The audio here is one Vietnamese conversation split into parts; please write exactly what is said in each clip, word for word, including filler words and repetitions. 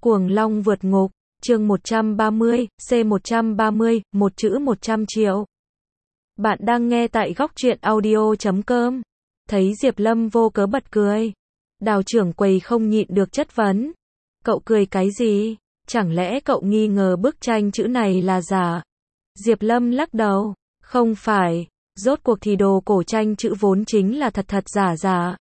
Cuồng Long vượt ngục, chương một trăm ba mươi, C một trăm ba mươi, một chữ một trăm triệu. Bạn đang nghe tại góc truyện audio chấm com. Thấy Diệp Lâm vô cớ bật cười. Đào trưởng quầy không nhịn được chất vấn. Cậu cười cái gì? Chẳng lẽ cậu nghi ngờ bức tranh chữ này là giả? Diệp Lâm lắc đầu. Không phải, rốt cuộc thì đồ cổ tranh chữ vốn chính là thật thật giả giả.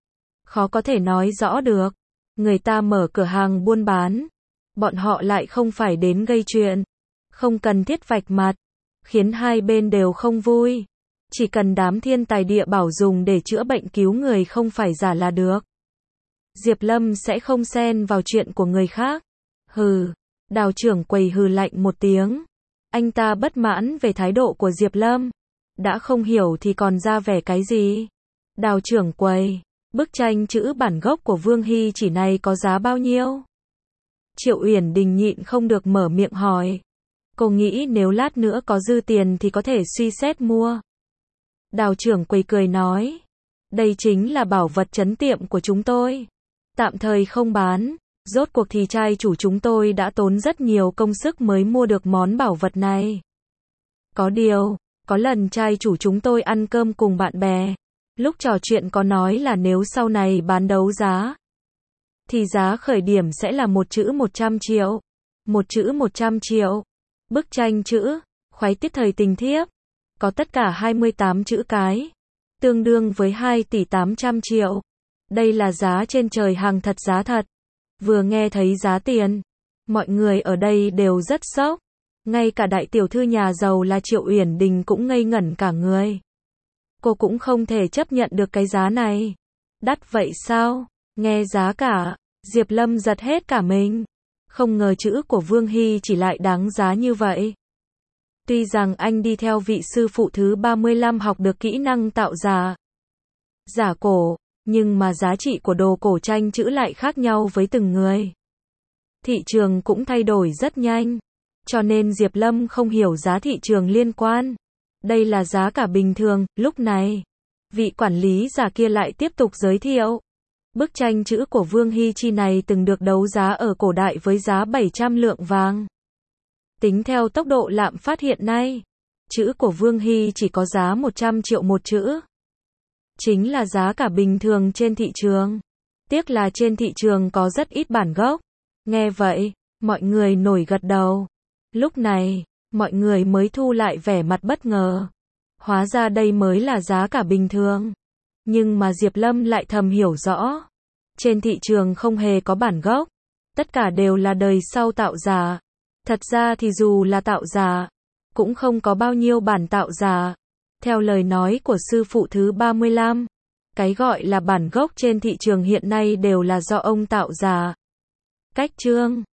Khó có thể nói rõ được. Người ta mở cửa hàng buôn bán. Bọn họ lại không phải đến gây chuyện. Không cần thiết vạch mặt. Khiến hai bên đều không vui. Chỉ cần đám thiên tài địa bảo dùng để chữa bệnh cứu người không phải giả là được. Diệp Lâm sẽ không xen vào chuyện của người khác. Hừ. Đào trưởng quầy hừ lạnh một tiếng. Anh ta bất mãn về thái độ của Diệp Lâm. Đã không hiểu thì còn ra vẻ cái gì? Đào trưởng quầy. Bức tranh chữ bản gốc của Vương Hy chỉ này có giá bao nhiêu? Triệu Uyển Đình nhịn không được mở miệng hỏi. Cô nghĩ nếu lát nữa có dư tiền thì có thể suy xét mua. Đào trưởng quầy cười nói. Đây chính là bảo vật trấn tiệm của chúng tôi. Tạm thời không bán. Rốt cuộc thì trai chủ chúng tôi đã tốn rất nhiều công sức mới mua được món bảo vật này. Có điều, có lần trai chủ chúng tôi ăn cơm cùng bạn bè. Lúc trò chuyện có nói là nếu sau này bán đấu giá, thì giá khởi điểm sẽ là một chữ một trăm triệu. Một chữ một trăm triệu. Bức tranh chữ, khoái tiết thời tình thiếp. Có tất cả hai mươi tám chữ cái. Tương đương với hai tỷ tám trăm triệu. Đây là giá trên trời hàng thật giá thật. Vừa nghe thấy giá tiền, mọi người ở đây đều rất sốc. Ngay cả đại tiểu thư nhà giàu là Triệu Uyển Đình cũng ngây ngẩn cả người. Cô cũng không thể chấp nhận được cái giá này. Đắt vậy sao? Nghe giá cả, Diệp Lâm giật hết cả mình. Không ngờ chữ của Vương Hy chỉ lại đáng giá như vậy. Tuy rằng anh đi theo vị sư phụ thứ ba mươi lăm học được kỹ năng tạo giả, giả cổ, nhưng mà giá trị của đồ cổ tranh chữ lại khác nhau với từng người. Thị trường cũng thay đổi rất nhanh, cho nên Diệp Lâm không hiểu giá thị trường liên quan. Đây là giá cả bình thường. Lúc này, vị quản lý giả kia lại tiếp tục giới thiệu. Bức tranh chữ của Vương Hy Chi này từng được đấu giá ở cổ đại với giá bảy trăm lượng vàng. Tính theo tốc độ lạm phát hiện nay, chữ của Vương Hy chỉ có giá một trăm triệu một chữ. Chính là giá cả bình thường trên thị trường. Tiếc là trên thị trường có rất ít bản gốc. Nghe vậy, mọi người nổi gật đầu. Lúc này, mọi người mới thu lại vẻ mặt bất ngờ. Hóa ra đây mới là giá cả bình thường. Nhưng mà Diệp Lâm lại thầm hiểu rõ. Trên thị trường không hề có bản gốc. Tất cả đều là đời sau tạo giả. Thật ra thì dù là tạo giả, cũng không có bao nhiêu bản tạo giả. Theo lời nói của sư phụ thứ ba mươi lăm, cái gọi là bản gốc trên thị trường hiện nay đều là do ông tạo giả. Cách chương